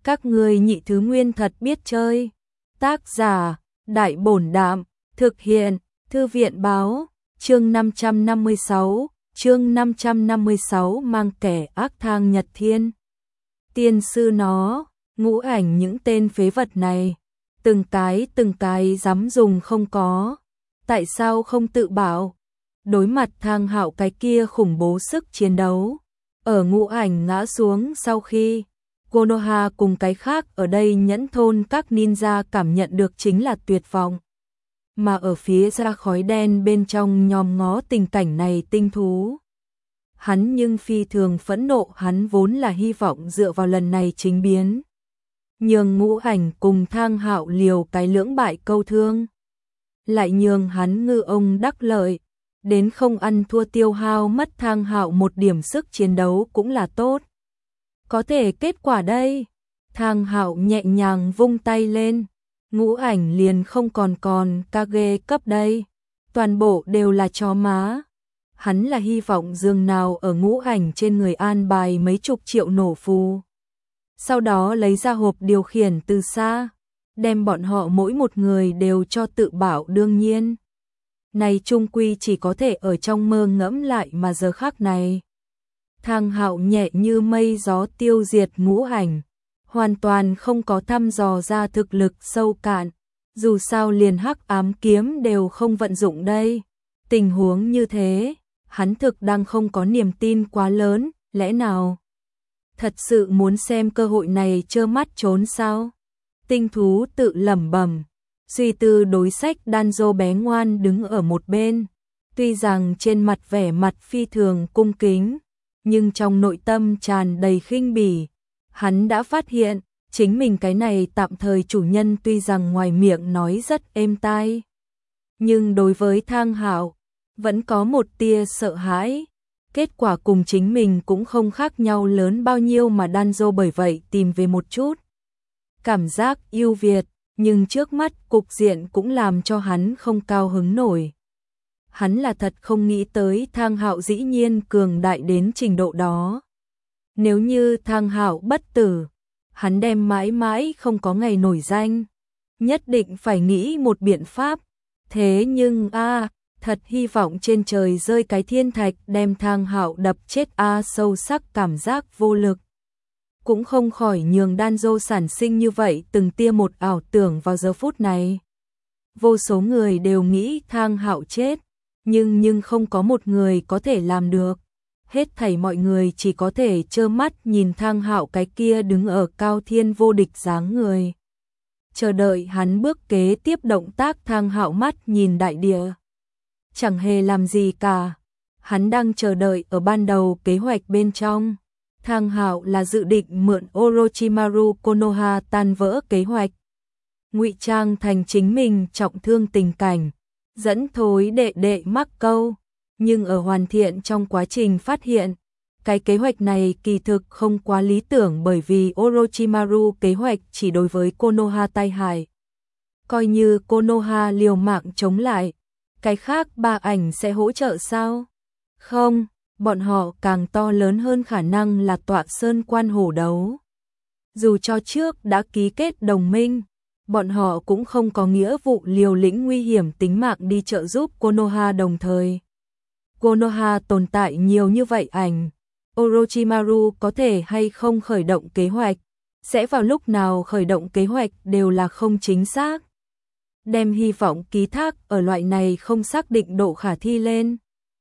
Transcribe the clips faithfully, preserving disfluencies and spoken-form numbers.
Các ngươi nhị thứ nguyên thật biết chơi. Tác giả, Đại Bổn Đạm, thực hiện, Thư viện Báo, chương năm trăm năm mươi sáu, chương năm trăm năm mươi sáu mang kẻ ác Thang Nhật Thiên. Tiên sư nó, Ngũ Ảnh những tên phế vật này, từng cái từng cái dám dùng không có, tại sao không tự bảo? Đối mặt Thang Hạo cái kia khủng bố sức chiến đấu, ở Ngũ Ảnh ngã xuống sau khi Konoha cùng cái khác ở đây nhẫn thôn các ninja cảm nhận được chính là tuyệt vọng. Mà ở phía ra khói đen bên trong nhòm ngó tình cảnh này tinh thú. Hắn nhưng phi thường phẫn nộ, hắn vốn là hy vọng dựa vào lần này chính biến. Nhường Ngũ Ảnh cùng Thang Hạo liều cái lưỡng bại câu thương. Lại nhường hắn ngư ông đắc lợi, đến không ăn thua tiêu hao mất Thang Hạo một điểm sức chiến đấu cũng là tốt. Có thể kết quả đây, Thang Hạo nhẹ nhàng vung tay lên, Ngũ Ảnh liền không còn còn Kage cấp đây, toàn bộ đều là chó má. Hắn là hy vọng dường nào ở Ngũ Ảnh trên người an bài mấy chục triệu nổ phù. Sau đó lấy ra hộp điều khiển từ xa, đem bọn họ mỗi một người đều cho tự bảo đương nhiên. Này chung quy chỉ có thể ở trong mơ ngẫm lại mà giờ khắc này. Thang Hạo nhẹ như mây gió tiêu diệt Ngũ Ảnh, hoàn toàn không có thăm dò ra thực lực sâu cạn, dù sao liền hắc ám kiếm đều không vận dụng đây. Tình huống như thế, hắn thực đang không có niềm tin quá lớn, lẽ nào thật sự muốn xem cơ hội này trơ mắt trốn sao? Tinh thú tự lẩm bẩm, suy tư đối sách. Danzo bé ngoan đứng ở một bên, tuy rằng trên mặt vẻ mặt phi thường cung kính, nhưng trong nội tâm tràn đầy khinh bỉ. Hắn đã phát hiện, chính mình cái này tạm thời chủ nhân tuy rằng ngoài miệng nói rất êm tai, nhưng đối với Thang Hạo, vẫn có một tia sợ hãi. Kết quả cùng chính mình cũng không khác nhau lớn bao nhiêu mà Danzo bởi vậy tìm về một chút cảm giác ưu việt, nhưng trước mắt cục diện cũng làm cho hắn không cao hứng nổi. Hắn là thật không nghĩ tới Thang Hạo dĩ nhiên cường đại đến trình độ đó. Nếu như Thang Hạo bất tử, hắn đem mãi mãi không có ngày nổi danh, nhất định phải nghĩ một biện pháp. Thế nhưng a à, thật hy vọng trên trời rơi cái thiên thạch đem Thang Hạo đập chết a à, sâu sắc cảm giác vô lực. Cũng không khỏi nhường Danzo sản sinh như vậy từng tia một ảo tưởng vào giờ phút này. Vô số người đều nghĩ Thang Hạo chết, nhưng nhưng không có một người có thể làm được. Hết thảy mọi người chỉ có thể trơ mắt nhìn Thang Hạo cái kia đứng ở cao thiên vô địch dáng người. Chờ đợi hắn bước kế tiếp động tác. Thang Hạo mắt nhìn đại địa, chẳng hề làm gì cả. Hắn đang chờ đợi ở ban đầu kế hoạch bên trong. Thang Hạo là dự định mượn Orochimaru Konoha tan vỡ kế hoạch, ngụy trang thành chính mình trọng thương tình cảnh, dẫn thối đệ đệ mắc câu. Nhưng ở hoàn thiện trong quá trình phát hiện, cái kế hoạch này kỳ thực không quá lý tưởng, bởi vì Orochimaru kế hoạch chỉ đối với Konoha tai hại. Coi như Konoha liều mạng chống lại, cái khác ba ảnh sẽ hỗ trợ sao? Không, bọn họ càng to lớn hơn khả năng là tọa sơn quan hổ đấu. Dù cho trước đã ký kết đồng minh, bọn họ cũng không có nghĩa vụ liều lĩnh nguy hiểm tính mạng đi trợ giúp Konoha đồng thời. Konoha tồn tại nhiều như vậy ảnh, Orochimaru có thể hay không khởi động kế hoạch, sẽ vào lúc nào khởi động kế hoạch đều là không chính xác. Đem hy vọng ký thác ở loại này không xác định độ khả thi lên.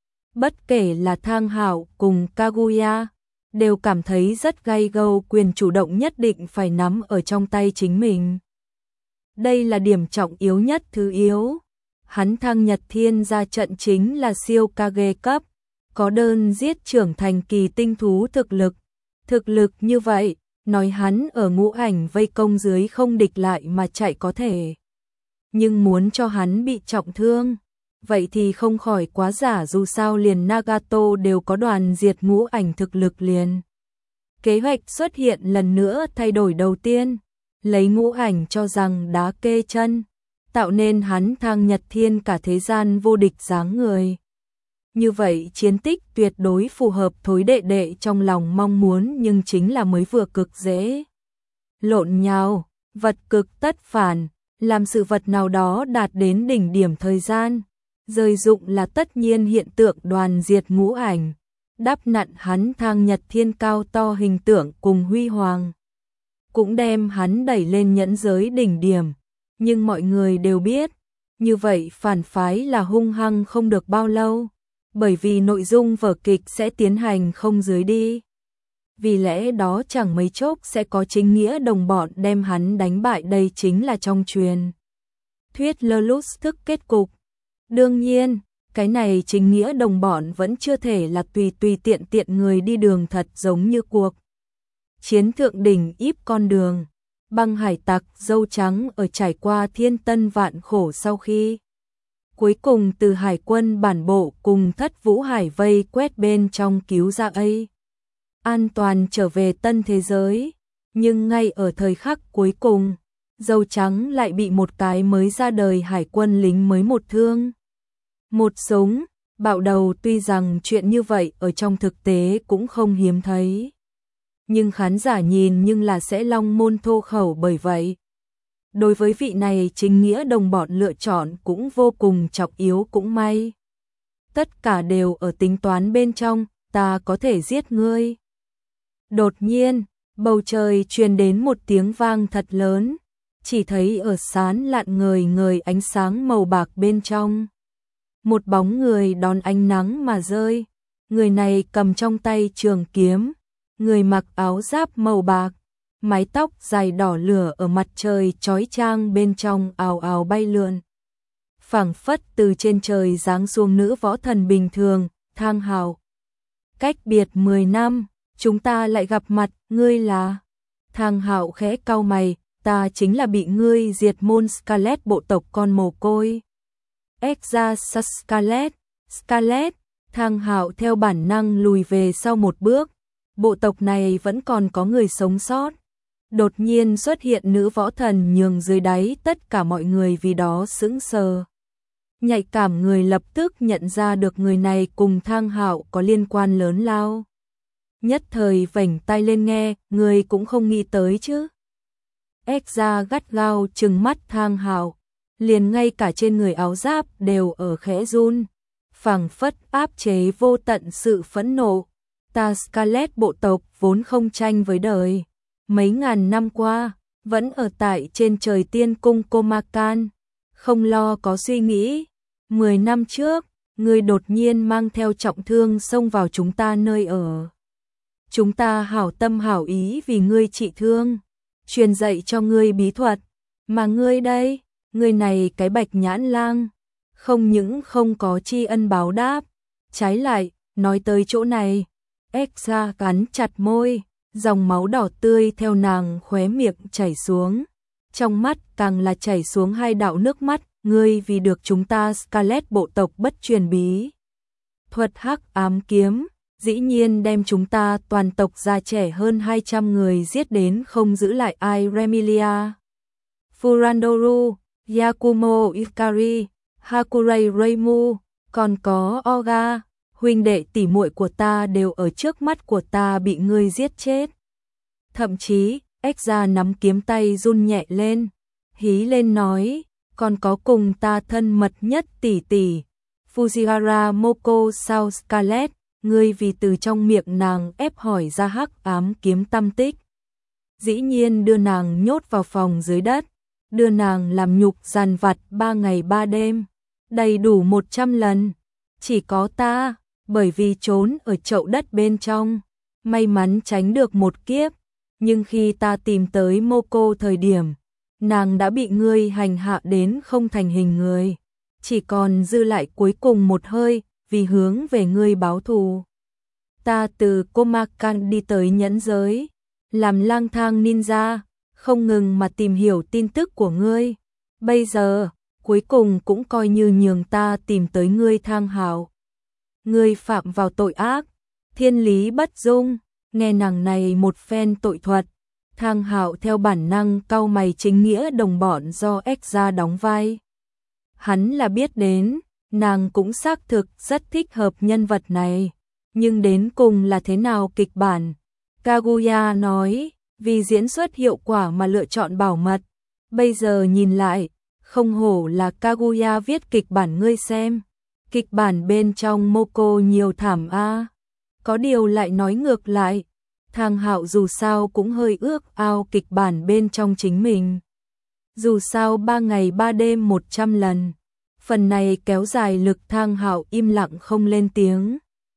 Bất kể là Thang Hạo cùng Kaguya, đều cảm thấy rất gay gâu, quyền chủ động nhất định phải nắm ở trong tay chính mình. Đây là điểm trọng yếu nhất. Thứ yếu, hắn Thang Nhật Thiên ra trận chính là siêu Kage cấp, có đơn giết trưởng thành kỳ tinh thú thực lực. Thực lực như vậy, nói hắn ở Ngũ Ảnh vây công dưới không địch lại mà chạy có thể. Nhưng muốn cho hắn bị trọng thương, vậy thì không khỏi quá giả, dù sao liền Nagato đều có đoàn diệt Ngũ Ảnh thực lực liền. Kế hoạch xuất hiện lần nữa thay đổi đầu tiên, lấy Ngũ Ảnh cho rằng đá kê chân, tạo nên hắn Thang Nhật Thiên cả thế gian vô địch dáng người. Như vậy chiến tích tuyệt đối phù hợp thối đệ đệ trong lòng mong muốn, nhưng chính là mới vừa cực dễ. lộn nhào, vật cực tất phản, làm sự vật nào đó đạt đến đỉnh điểm thời gian. Rơi dụng là tất nhiên hiện tượng đoàn diệt ngũ ảnh, đắp nặn hắn thang nhật thiên cao to hình tượng cùng huy hoàng. Cũng đem hắn đẩy lên nhẫn giới đỉnh điểm, nhưng mọi người đều biết, như vậy phản phái là hung hăng không được bao lâu, bởi vì nội dung vở kịch sẽ tiến hành không dưới đi. Vì lẽ đó chẳng mấy chốc sẽ có chính nghĩa đồng bọn đem hắn đánh bại, đây chính là trong truyền thuyết Lelus thức kết cục. Đương nhiên, cái này chính nghĩa đồng bọn vẫn chưa thể là tùy tùy tiện tiện người đi đường thật giống như cuộc chiến thượng đỉnh íp con đường. Băng hải tặc dâu trắng ở trải qua thiên tân vạn khổ sau khi cuối cùng từ hải quân bản bộ cùng thất vũ hải vây quét bên trong cứu ra ấy, an toàn trở về tân thế giới. Nhưng ngay ở thời khắc cuối cùng, dâu trắng lại bị một cái mới ra đời hải quân lính mới một thương một súng bạo đầu. Tuy rằng chuyện như vậy ở trong thực tế cũng không hiếm thấy, nhưng khán giả nhìn nhưng là sẽ long môn thô khẩu. Bởi vậy, đối với vị này chính nghĩa đồng bọn lựa chọn cũng vô cùng trọng yếu. Cũng may, tất cả đều ở tính toán bên trong, ta có thể giết ngươi. Đột nhiên, bầu trời truyền đến một tiếng vang thật lớn, chỉ thấy ở sán lạn ngời ngời ánh sáng màu bạc bên trong, một bóng người đón ánh nắng mà rơi. Người này cầm trong tay trường kiếm, người mặc áo giáp màu bạc, mái tóc dài đỏ lửa ở mặt trời chói chang bên trong ào ào bay lượn. Phảng phất từ trên trời giáng xuống nữ võ thần bình thường. Thang Hạo, cách biệt mười năm, chúng ta lại gặp mặt, ngươi là? Thang Hạo khẽ cau mày, ta chính là bị ngươi diệt môn Scarlet bộ tộc con mồ côi. Exa Scarlet, Scarlet. Thang Hạo theo bản năng lùi về sau một bước. Bộ tộc này vẫn còn có người sống sót. Đột nhiên xuất hiện nữ võ thần nhường dưới đáy tất cả mọi người vì đó sững sờ. Nhạy cảm người lập tức nhận ra được người này cùng Thang Hạo có liên quan lớn lao. Nhất thời vểnh tai lên nghe, người cũng không nghĩ tới chứ. Exa gắt gao trừng mắt Thang Hạo, liền ngay cả trên người áo giáp đều ở khẽ run, phảng phất áp chế vô tận sự phẫn nộ. Ta Scarlet bộ tộc vốn không tranh với đời, mấy ngàn năm qua vẫn ở tại trên trời tiên cung Comacan, không lo có suy nghĩ. Mười năm trước, ngươi đột nhiên mang theo trọng thương xông vào chúng ta nơi ở. Chúng ta hảo tâm hảo ý vì ngươi trị thương, truyền dạy cho ngươi bí thuật, mà ngươi đây, ngươi này cái bạch nhãn lang, không những không có tri ân báo đáp, trái lại, nói tới chỗ này, Exa cắn chặt môi, dòng máu đỏ tươi theo nàng khóe miệng chảy xuống, trong mắt càng là chảy xuống hai đạo nước mắt. Ngươi vì được chúng ta Scarlet bộ tộc bất truyền bí thuật hắc ám kiếm, dĩ nhiên đem chúng ta toàn tộc già trẻ hơn hai trăm người giết đến không giữ lại ai. Remilia, Furandoru, Yakumo Ikari, Hakurei Reimu, còn có Oga, huynh đệ tỷ muội của ta đều ở trước mắt của ta bị ngươi giết chết. Thậm chí, Exa nắm kiếm tay run nhẹ lên, hí lên nói, còn có cùng ta thân mật nhất tỷ tỷ, Fujiwara Moko sao Scarlet, ngươi vì từ trong miệng nàng ép hỏi ra hắc ám kiếm tâm tích. Dĩ nhiên đưa nàng nhốt vào phòng dưới đất, đưa nàng làm nhục dằn vặt ba ngày ba đêm, đầy đủ một trăm lần. Chỉ có ta, bởi vì trốn ở chậu đất bên trong, may mắn tránh được một kiếp, nhưng khi ta tìm tới Moko thời điểm, nàng đã bị ngươi hành hạ đến không thành hình người, chỉ còn dư lại cuối cùng một hơi, vì hướng về ngươi báo thù. Ta từ Comacan đi tới nhẫn giới, làm lang thang ninja, không ngừng mà tìm hiểu tin tức của ngươi. Bây giờ, cuối cùng cũng coi như nhường ta tìm tới ngươi. Thang Hạo, ngươi phạm vào tội ác, thiên lý bất dung. Nghe nàng này một phen tội thuật, Thang Hạo theo bản năng cau mày. Chính nghĩa đồng bọn do Exa đóng vai, hắn là biết đến, nàng cũng xác thực rất thích hợp nhân vật này, nhưng đến cùng là thế nào kịch bản? Kaguya nói, vì diễn xuất hiệu quả mà lựa chọn bảo mật. Bây giờ nhìn lại, không hổ là Kaguya viết kịch bản ngươi xem. Kịch bản bên trong Moko nhiều thảm a. Có điều lại nói ngược lại, Thang Hạo dù sao cũng hơi ước ao kịch bản bên trong chính mình. Dù sao ba ngày ba đêm một trăm lần, phần này kéo dài lực Thang Hạo im lặng không lên tiếng.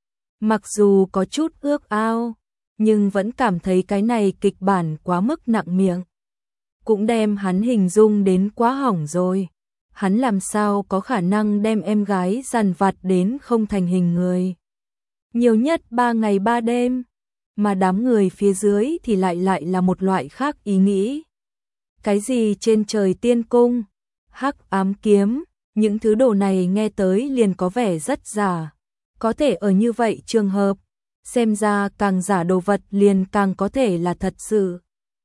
Mặc dù có chút ước ao, nhưng vẫn cảm thấy cái này kịch bản quá mức nặng miệng. Cũng đem hắn hình dung đến quá hỏng rồi. Hắn làm sao có khả năng đem em gái dằn vặt đến không thành hình người. Nhiều nhất ba ngày ba đêm, mà đám người phía dưới thì lại lại là một loại khác ý nghĩ. Cái gì trên trời tiên cung, hắc ám kiếm, những thứ đồ này nghe tới liền có vẻ rất giả. Có thể ở như vậy trường hợp, xem ra càng giả đồ vật liền càng có thể là thật sự.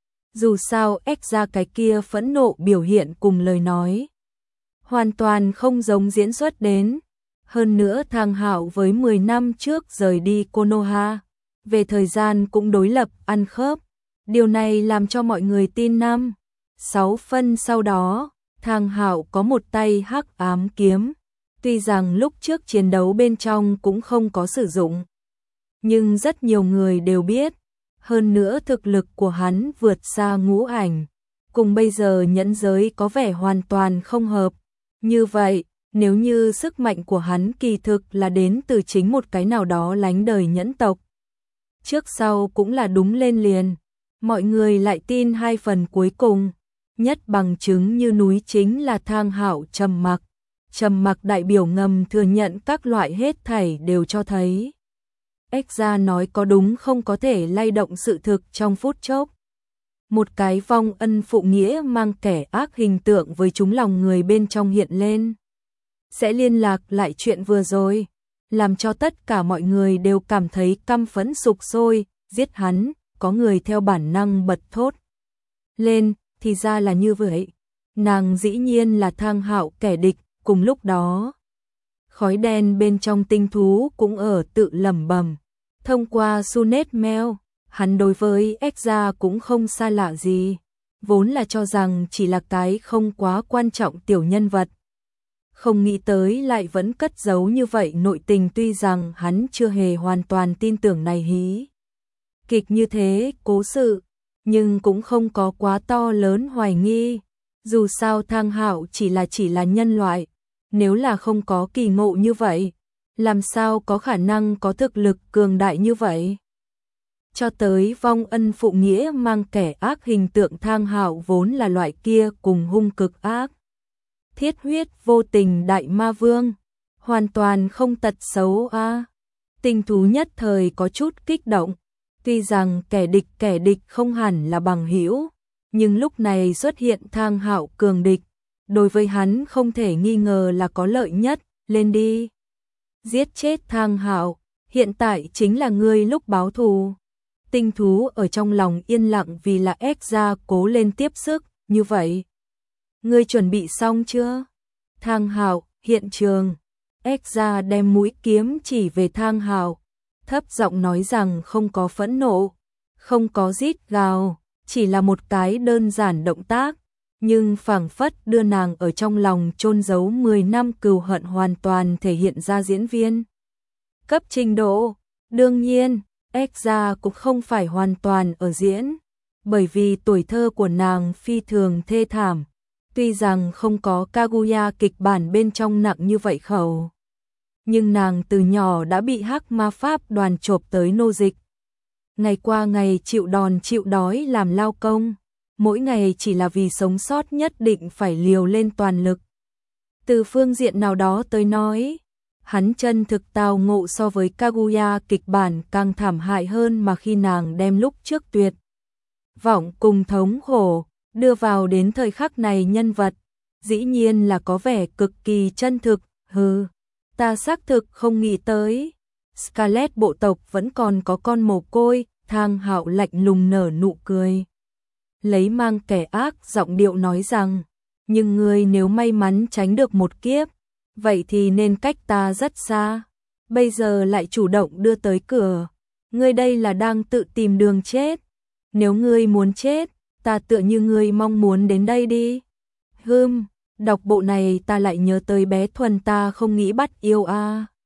Dù sao ếch ra cái kia phẫn nộ biểu hiện cùng lời nói, hoàn toàn không giống diễn xuất đến. Hơn nữa Thang Hạo với mười năm trước rời đi Konoha, về thời gian cũng đối lập ăn khớp. Điều này làm cho mọi người tin năm, sáu phân sau đó, Thang Hạo có một tay hắc ám kiếm. Tuy rằng lúc trước chiến đấu bên trong cũng không có sử dụng, nhưng rất nhiều người đều biết. Hơn nữa thực lực của hắn vượt xa ngũ ảnh, cùng bây giờ nhẫn giới có vẻ hoàn toàn không hợp. Như vậy, nếu như sức mạnh của hắn kỳ thực là đến từ chính một cái nào đó lánh đời nhẫn tộc, trước sau cũng là đúng lên liền. Mọi người lại tin hai phần cuối cùng, nhất bằng chứng như núi chính là Thang Hạo trầm mặc. Trầm mặc đại biểu ngầm thừa nhận các loại hết thảy đều cho thấy ếch ra nói có đúng không có thể lay động sự thực trong phút chốc. Một cái vong ân phụ nghĩa mang kẻ ác hình tượng với chúng lòng người bên trong hiện lên. Sẽ liên lạc lại chuyện vừa rồi, làm cho tất cả mọi người đều cảm thấy căm phẫn sục sôi, giết hắn, có người theo bản năng bật thốt lên, thì ra là như vậy. Nàng dĩ nhiên là Thang Hạo kẻ địch. Cùng lúc đó, khói đen bên trong tinh thú cũng ở tự lẩm bẩm. Thông qua Sunet Mail, hắn đối với ếch ra cũng không xa lạ gì, vốn là cho rằng chỉ là cái không quá quan trọng tiểu nhân vật. Không nghĩ tới lại vẫn cất giấu như vậy nội tình, tuy rằng hắn chưa hề hoàn toàn tin tưởng này hí kịch như thế cố sự, nhưng cũng không có quá to lớn hoài nghi. Dù sao Thang Hạo chỉ là chỉ là nhân loại, nếu là không có kỳ ngộ như vậy, làm sao có khả năng có thực lực cường đại như vậy. Cho tới vong ân phụ nghĩa mang kẻ ác hình tượng, Thang Hạo vốn là loại kia cùng hung cực ác. Thiết huyết vô tình đại ma vương, hoàn toàn không tật xấu a. À. Tình thú nhất thời có chút kích động, tuy rằng kẻ địch kẻ địch không hẳn là bằng hữu, nhưng lúc này xuất hiện Thang Hạo cường địch, đối với hắn không thể nghi ngờ là có lợi nhất. Lên đi, giết chết Thang Hạo, hiện tại chính là ngươi lúc báo thù. Tinh thú ở trong lòng yên lặng vì là ếch ra cố lên tiếp sức. Như vậy, ngươi chuẩn bị xong chưa? Thang Hạo, hiện trường. Ếch ra đem mũi kiếm chỉ về Thang Hạo, thấp giọng nói rằng không có phẫn nộ, không có rít gào, chỉ là một cái đơn giản động tác, nhưng phảng phất đưa nàng ở trong lòng chôn giấu mười năm cừu hận hoàn toàn thể hiện ra diễn viên cấp trình độ. Đương nhiên, ếch ra cũng không phải hoàn toàn ở diễn, bởi vì tuổi thơ của nàng phi thường thê thảm, tuy rằng không có Kaguya kịch bản bên trong nặng như vậy khẩu, nhưng nàng từ nhỏ đã bị hắc ma pháp đoàn chộp tới nô dịch. Ngày qua ngày chịu đòn chịu đói làm lao công, mỗi ngày chỉ là vì sống sót nhất định phải liều lên toàn lực. Từ phương diện nào đó tới nói, hắn chân thực tao ngộ so với Kaguya kịch bản càng thảm hại hơn, mà khi nàng đem lúc trước tuyệt vọng cùng thống khổ đưa vào đến thời khắc này, nhân vật dĩ nhiên là có vẻ cực kỳ chân thực. Hừ, ta xác thực không nghĩ tới Scarlet bộ tộc vẫn còn có con mồ côi. Thang Hạo lạnh lùng nở nụ cười, lấy mang kẻ ác giọng điệu nói rằng, nhưng ngươi nếu may mắn tránh được một kiếp, vậy thì nên cách ta rất xa, bây giờ lại chủ động đưa tới cửa, ngươi đây là đang tự tìm đường chết. nếu ngươi muốn chết, ta tựa như ngươi mong muốn đến đây đi. Hừm, đọc bộ này ta lại nhớ tới bé Thuần ta không nghĩ bắt yêu a. À.